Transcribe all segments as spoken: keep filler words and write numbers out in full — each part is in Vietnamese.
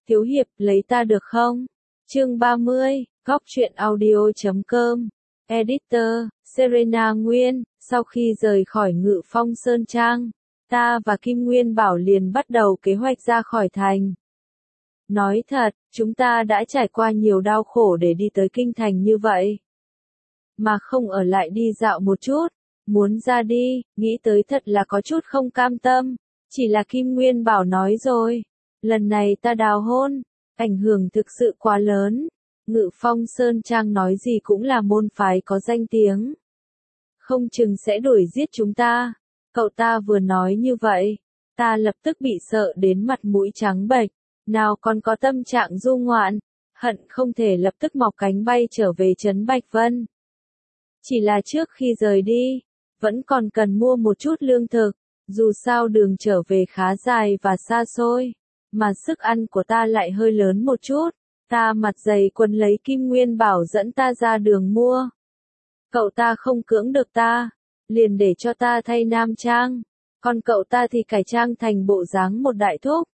Thiếu hiệp, lấy ta được không? Chương ba mươi, góc truyện audio chấm com. Editor, Serena Nguyên. Sau khi rời khỏi Ngự Phong Sơn Trang, ta và Kim Nguyên Bảo liền bắt đầu kế hoạch ra khỏi thành. Nói thật, chúng ta đã trải qua nhiều đau khổ để đi tới kinh thành như vậy. Mà không ở lại đi dạo một chút, muốn ra đi, nghĩ tới thật là có chút không cam tâm. Chỉ là Kim Nguyên Bảo nói rồi, lần này ta đào hôn, ảnh hưởng thực sự quá lớn. Ngự Phong Sơn Trang nói gì cũng là môn phái có danh tiếng. Không chừng sẽ đuổi giết chúng ta. Cậu ta vừa nói như vậy, ta lập tức bị sợ đến mặt mũi trắng bệch, nào còn có tâm trạng du ngoạn, hận không thể lập tức mọc cánh bay trở về trấn Bạch Vân. Chỉ là trước khi rời đi, vẫn còn cần mua một chút lương thực, dù sao đường trở về khá dài và xa xôi, mà sức ăn của ta lại hơi lớn một chút. Ta mặt dày quần lấy Kim Nguyên Bảo dẫn ta ra đường mua. Cậu ta không cưỡng được ta, liền để cho ta thay nam trang, còn cậu ta thì cải trang thành bộ dáng một đại thúc.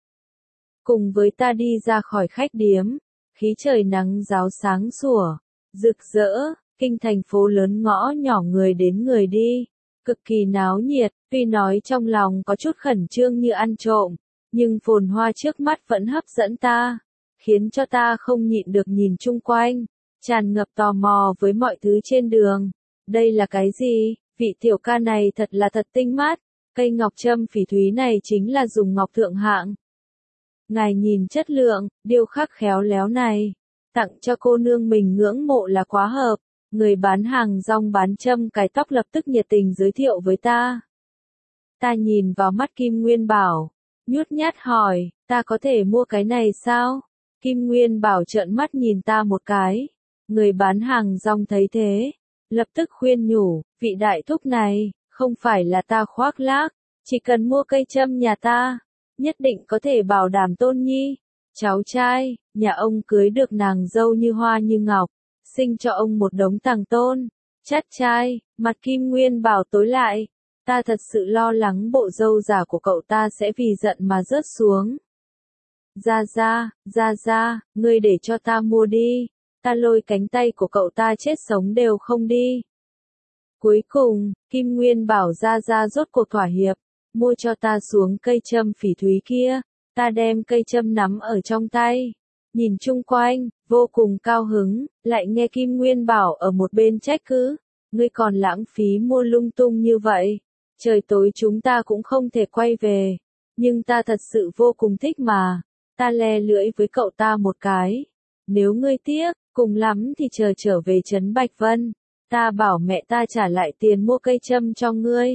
Cùng với ta đi ra khỏi khách điếm, khí trời nắng ráo sáng sủa, rực rỡ, kinh thành phố lớn ngõ nhỏ người đến người đi, cực kỳ náo nhiệt. Tuy nói trong lòng có chút khẩn trương như ăn trộm, nhưng phồn hoa trước mắt vẫn hấp dẫn ta, khiến cho ta không nhịn được nhìn chung quanh, tràn ngập tò mò với mọi thứ trên đường. Đây là cái gì? Vị tiểu ca này thật là thật tinh mắt, cây ngọc trâm phỉ thúy này chính là dùng ngọc thượng hạng. Ngài nhìn chất lượng, điêu khắc khéo léo này, tặng cho cô nương mình ngưỡng mộ là quá hợp. Người bán hàng rong bán châm cài tóc lập tức nhiệt tình giới thiệu với ta. Ta nhìn vào mắt Kim Nguyên Bảo, nhút nhát hỏi, ta có thể mua cái này sao? Kim Nguyên Bảo trợn mắt nhìn ta một cái. Người bán hàng rong thấy thế, lập tức khuyên nhủ, vị đại thúc này, không phải là ta khoác lác, chỉ cần mua cây châm nhà ta, nhất định có thể bảo đảm Tôn Nhi, cháu trai, nhà ông cưới được nàng dâu như hoa như ngọc, sinh cho ông một đống tàng tôn, chắt trai. Mặt Kim Nguyên Bảo tối lại, ta thật sự lo lắng bộ dâu giả của cậu ta sẽ vì giận mà rớt xuống. Ra ra, ra ra, ngươi để cho ta mua đi. Ta lôi cánh tay của cậu ta chết sống đều không đi. Cuối cùng, Kim Nguyên Bảo ra ra rốt cuộc thỏa hiệp, mua cho ta xuống cây châm phỉ thúy kia. Ta đem cây châm nắm ở trong tay, nhìn chung quanh, vô cùng cao hứng, lại nghe Kim Nguyên Bảo ở một bên trách cứ, ngươi còn lãng phí mua lung tung như vậy, trời tối chúng ta cũng không thể quay về, nhưng ta thật sự vô cùng thích mà. Ta le lưỡi với cậu ta một cái, nếu ngươi tiếc, cùng lắm thì chờ trở về trấn Bạch Vân, ta bảo mẹ ta trả lại tiền mua cây châm cho ngươi.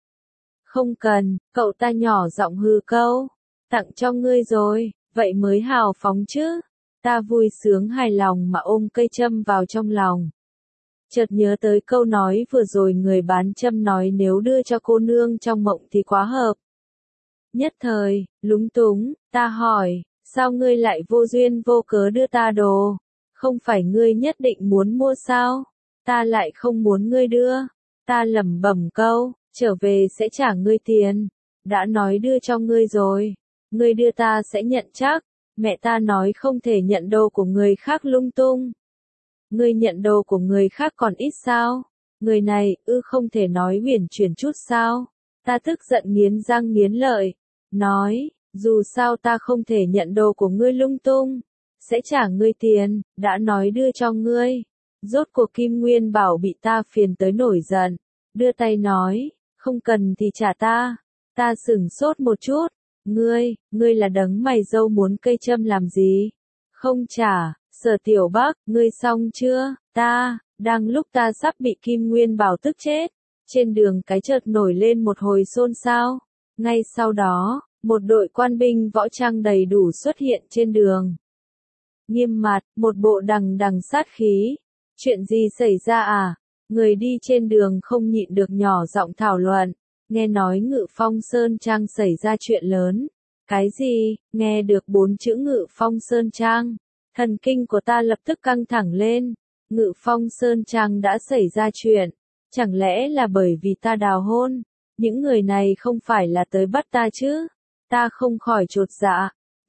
Không cần, cậu ta nhỏ giọng hừ câu, tặng cho ngươi rồi, vậy mới hào phóng chứ. Ta vui sướng hài lòng mà ôm cây châm vào trong lòng. Chợt nhớ tới câu nói vừa rồi người bán châm nói nếu đưa cho cô nương trong mộng thì quá hợp. Nhất thời, lúng túng, ta hỏi, sao ngươi lại vô duyên vô cớ đưa ta đồ? Không phải ngươi nhất định muốn mua sao? Ta lại không muốn ngươi đưa. Ta lẩm bẩm câu, trở về sẽ trả ngươi tiền. Đã nói đưa cho ngươi rồi. Ngươi đưa ta sẽ nhận chắc. Mẹ ta nói không thể nhận đồ của người khác lung tung. Ngươi nhận đồ của người khác còn ít sao? Người này, ư không thể nói huyền chuyển chút sao? Ta tức giận nghiến răng nghiến lợi. Nói, dù sao ta không thể nhận đồ của ngươi lung tung. Sẽ trả ngươi tiền, đã nói đưa cho ngươi. Rốt cuộc Kim Nguyên Bảo bị ta phiền tới nổi giận. Đưa tay nói, không cần thì trả ta. Ta sửng sốt một chút. Ngươi, ngươi là đấng mày râu muốn cây châm làm gì? Không trả. Sở Tiểu Bắc, ngươi xong chưa? Ta, đang lúc ta sắp bị Kim Nguyên Bảo tức chết. Trên đường cái chợt nổi lên một hồi xôn xao. Ngay sau đó, một đội quan binh võ trang đầy đủ xuất hiện trên đường. Nghiêm mặt, một bộ đằng đằng sát khí. Chuyện gì xảy ra à? Người đi trên đường không nhịn được nhỏ giọng thảo luận. Nghe nói Ngự Phong Sơn Trang xảy ra chuyện lớn. Cái gì? Nghe được bốn chữ Ngự Phong Sơn Trang. Thần kinh của ta lập tức căng thẳng lên. Ngự Phong Sơn Trang đã xảy ra chuyện. Chẳng lẽ là bởi vì ta đào hôn? Những người này không phải là tới bắt ta chứ? Ta không khỏi chột dạ.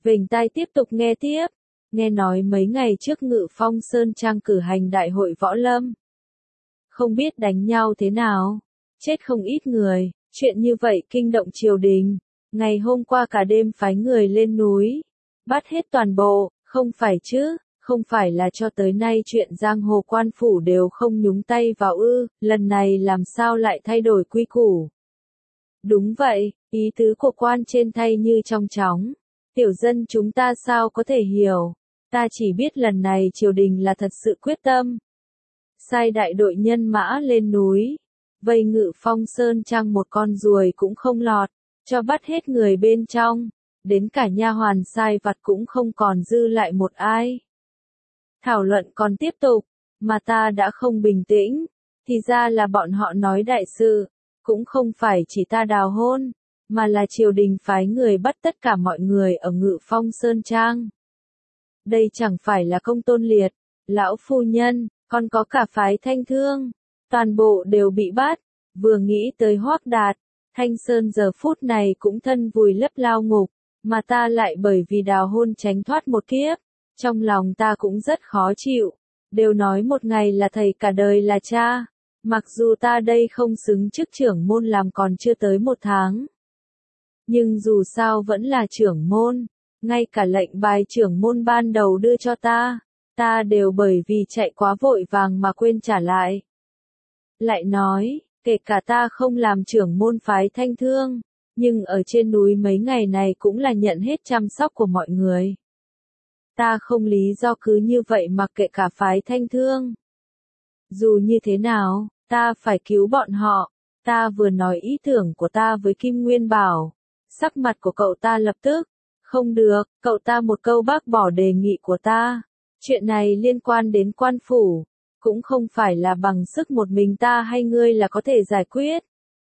vểnh tai tiếp tục nghe tiếp. Nghe nói mấy ngày trước Ngự Phong Sơn Trang cử hành đại hội võ lâm. Không biết đánh nhau thế nào, chết không ít người, chuyện như vậy kinh động triều đình. Ngày hôm qua cả đêm phái người lên núi, bắt hết toàn bộ, không phải chứ, không phải là cho tới nay chuyện giang hồ quan phủ đều không nhúng tay vào ư, lần này làm sao lại thay đổi quy củ. Đúng vậy, ý tứ của quan trên thay như trong chóng, tiểu dân chúng ta sao có thể hiểu, ta chỉ biết lần này triều đình là thật sự quyết tâm. Sai đại đội nhân mã lên núi, vây Ngự Phong Sơn Trang một con ruồi cũng không lọt, cho bắt hết người bên trong, đến cả nha hoàn sai vặt cũng không còn dư lại một ai. Thảo luận còn tiếp tục, mà ta đã không bình tĩnh, thì ra là bọn họ nói đại sự, cũng không phải chỉ ta đào hôn, mà là triều đình phái người bắt tất cả mọi người ở Ngự Phong Sơn Trang. Đây chẳng phải là Công Tôn Liệt, lão phu nhân, còn có cả phái Thanh Thương, toàn bộ đều bị bắt. Vừa nghĩ tới Hoắc Đạt, Thanh Sơn giờ phút này cũng thân vùi lấp lao ngục, mà ta lại bởi vì đào hôn tránh thoát một kiếp, trong lòng ta cũng rất khó chịu, đều nói một ngày là thầy cả đời là cha, mặc dù ta đây không xứng chức trưởng môn làm còn chưa tới một tháng. Nhưng dù sao vẫn là trưởng môn, ngay cả lệnh bài trưởng môn ban đầu đưa cho ta, ta đều bởi vì chạy quá vội vàng mà quên trả lại. Lại nói, kể cả ta không làm trưởng môn phái Thanh Thương, nhưng ở trên núi mấy ngày này cũng là nhận hết chăm sóc của mọi người. Ta không lý do cứ như vậy mặc kệ cả phái Thanh Thương. Dù như thế nào, ta phải cứu bọn họ. Ta vừa nói ý tưởng của ta với Kim Nguyên Bảo. Sắc mặt của cậu ta lập tức. Không được, cậu ta một câu bác bỏ đề nghị của ta. Chuyện này liên quan đến quan phủ. Cũng không phải là bằng sức một mình ta hay ngươi là có thể giải quyết.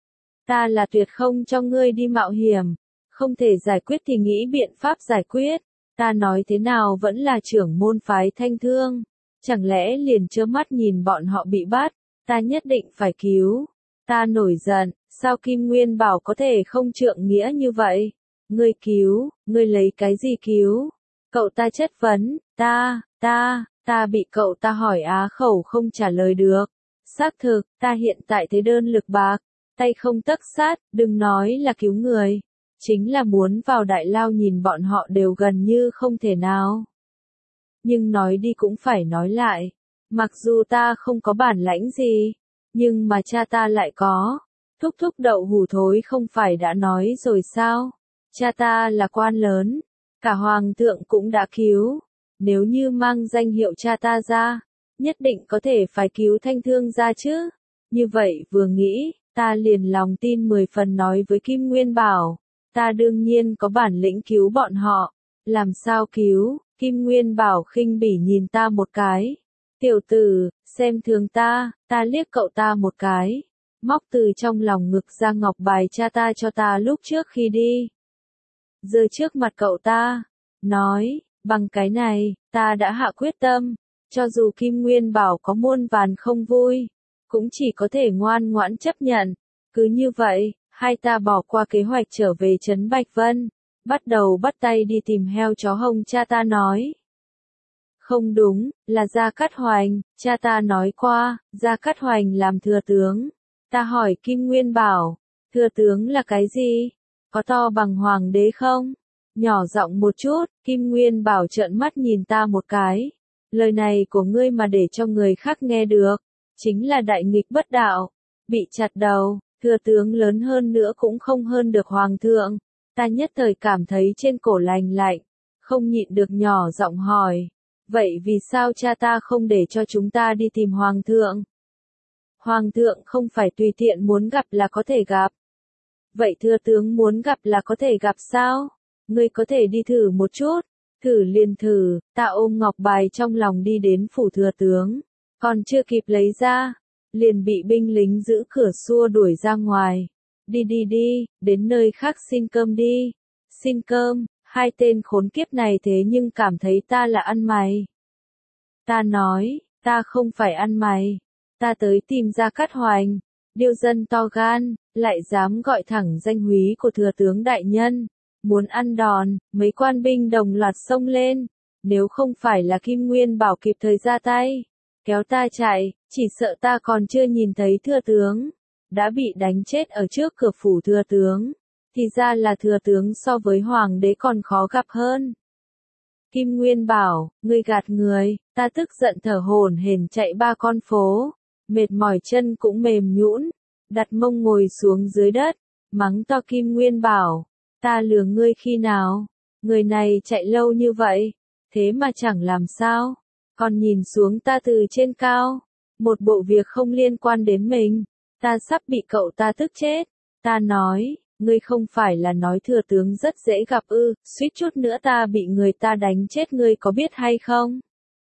Ta là tuyệt không cho ngươi đi mạo hiểm. Không thể giải quyết thì nghĩ biện pháp giải quyết. Ta nói thế nào vẫn là trưởng môn phái Thanh Thương. Chẳng lẽ liền trơ mắt nhìn bọn họ bị bắt, ta nhất định phải cứu. Ta nổi giận, sao Kim Nguyên Bảo có thể không trượng nghĩa như vậy? Ngươi cứu, ngươi lấy cái gì cứu? Cậu ta chất vấn, ta, ta, ta bị cậu ta hỏi á khẩu không trả lời được. Xác thực, ta hiện tại thế đơn lực bạc, tay không tấc sát, đừng nói là cứu người. Chính là muốn vào đại lao nhìn bọn họ đều gần như không thể nào. Nhưng nói đi cũng phải nói lại, mặc dù ta không có bản lãnh gì, nhưng mà cha ta lại có. Thúc thúc đậu hủ thối không phải đã nói rồi sao? Cha ta là quan lớn, cả hoàng thượng cũng đã cứu. Nếu như mang danh hiệu cha ta ra, nhất định có thể phải cứu Thanh Thương ra chứ. Như vậy vừa nghĩ, ta liền lòng tin mười phần nói với Kim Nguyên Bảo. Ta đương nhiên có bản lĩnh cứu bọn họ. Làm sao cứu? Kim Nguyên Bảo khinh bỉ nhìn ta một cái. Tiểu tử, xem thường ta, ta liếc cậu ta một cái. Móc từ trong lòng ngực ra ngọc bài cha ta cho ta lúc trước khi đi. Giơ trước mặt cậu ta. Nói, bằng cái này, ta đã hạ quyết tâm. Cho dù Kim Nguyên Bảo có muôn vàn không vui, cũng chỉ có thể ngoan ngoãn chấp nhận. Cứ như vậy. Hai ta bỏ qua kế hoạch trở về Trấn Bạch Vân, bắt đầu bắt tay đi tìm heo chó hồng cha ta nói. Không đúng, là Gia Cát Hoành, cha ta nói qua, Gia Cát Hoành làm thừa tướng. Ta hỏi Kim Nguyên Bảo, thừa tướng là cái gì? Có to bằng hoàng đế không? Nhỏ giọng một chút, Kim Nguyên Bảo trợn mắt nhìn ta một cái. Lời này của ngươi mà để cho người khác nghe được, chính là đại nghịch bất đạo, bị chặt đầu. Thừa tướng lớn hơn nữa cũng không hơn được hoàng thượng. Ta nhất thời cảm thấy trên cổ lành lạnh, không nhịn được nhỏ giọng hỏi. Vậy vì sao cha ta không để cho chúng ta đi tìm hoàng thượng? Hoàng thượng không phải tùy tiện muốn gặp là có thể gặp. Vậy thừa tướng muốn gặp là có thể gặp sao? Ngươi có thể đi thử một chút. Thử liền thử, ta ôm ngọc bài trong lòng đi đến phủ thừa tướng. Còn chưa kịp lấy ra. Liền bị binh lính giữ cửa xua đuổi ra ngoài. Đi đi đi, đến nơi khác xin cơm đi. Xin cơm, hai tên khốn kiếp này thế nhưng cảm thấy ta là ăn mày. Ta nói, ta không phải ăn mày. Ta tới tìm Gia Cát Hoành. Điêu dân to gan, lại dám gọi thẳng danh húy của thừa tướng đại nhân. Muốn ăn đòn, mấy quan binh đồng loạt xông lên. Nếu không phải là Kim Nguyên Bảo kịp thời ra tay, kéo ta chạy, chỉ sợ ta còn chưa nhìn thấy thừa tướng. Đã bị đánh chết ở trước cửa phủ thừa tướng. Thì ra là thừa tướng so với hoàng đế còn khó gặp hơn. Kim Nguyên bảo, ngươi gạt người, ta tức giận thở hổn hển chạy ba con phố. Mệt mỏi chân cũng mềm nhũn, đặt mông ngồi xuống dưới đất, mắng to Kim Nguyên bảo, ta lừa ngươi khi nào, người này chạy lâu như vậy, thế mà chẳng làm sao, còn nhìn xuống ta từ trên cao, một bộ việc không liên quan đến mình, ta sắp bị cậu ta tức chết, ta nói, ngươi không phải là nói thừa tướng rất dễ gặp ư, suýt chút nữa ta bị người ta đánh chết ngươi có biết hay không?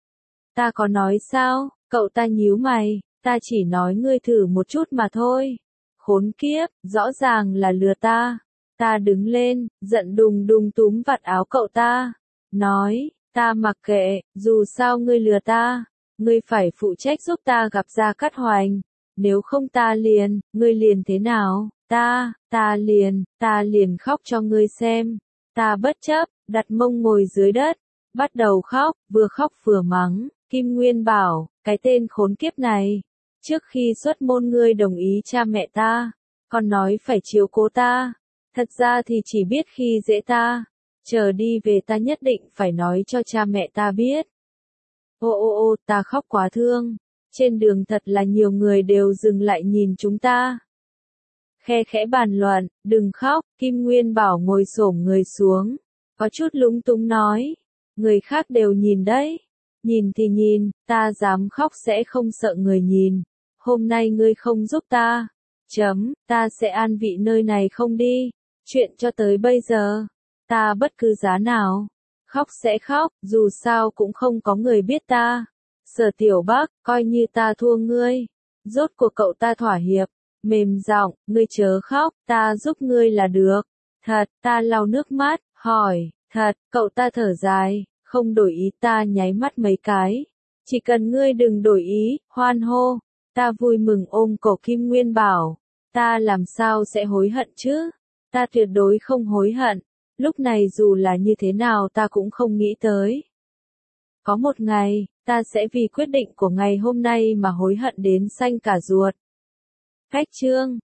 Ta có nói sao, cậu ta nhíu mày. Ta chỉ nói ngươi thử một chút mà thôi. Khốn kiếp, rõ ràng là lừa ta. Ta đứng lên, giận đùng đùng túm vạt áo cậu ta. Nói, ta mặc kệ, dù sao ngươi lừa ta. Ngươi phải phụ trách giúp ta gặp Gia Cát Hoành. Nếu không ta liền, ngươi liền thế nào? Ta, ta liền, ta liền khóc cho ngươi xem. Ta bất chấp, đặt mông ngồi dưới đất. Bắt đầu khóc, vừa khóc vừa mắng. Kim Nguyên bảo, cái tên khốn kiếp này. Trước khi xuất môn ngươi đồng ý cha mẹ ta, còn nói phải chiếu cố ta, thật ra thì chỉ biết khi dễ ta, chờ đi về ta nhất định phải nói cho cha mẹ ta biết. Ô ô ô, ta khóc quá thương, trên đường thật là nhiều người đều dừng lại nhìn chúng ta. Khe khẽ bàn luận, đừng khóc, Kim Nguyên bảo ngồi xổm người xuống, có chút lúng túng nói, người khác đều nhìn đấy, nhìn thì nhìn, ta dám khóc sẽ không sợ người nhìn. Hôm nay ngươi không giúp ta, chấm, ta sẽ an vị nơi này không đi, chuyện cho tới bây giờ, ta bất cứ giá nào, khóc sẽ khóc, dù sao cũng không có người biết ta. Sở Tiểu Bắc, coi như ta thua ngươi, rốt cuộc cậu ta thỏa hiệp, mềm giọng, ngươi chớ khóc, ta giúp ngươi là được. Thật, ta lau nước mắt, hỏi, thật, cậu ta thở dài, không đổi ý ta nháy mắt mấy cái, chỉ cần ngươi đừng đổi ý, hoan hô. Ta vui mừng ôm cổ Kim Nguyên bảo, ta làm sao sẽ hối hận chứ? Ta tuyệt đối không hối hận, lúc này dù là như thế nào ta cũng không nghĩ tới. Có một ngày, ta sẽ vì quyết định của ngày hôm nay mà hối hận đến xanh cả ruột. Cách chương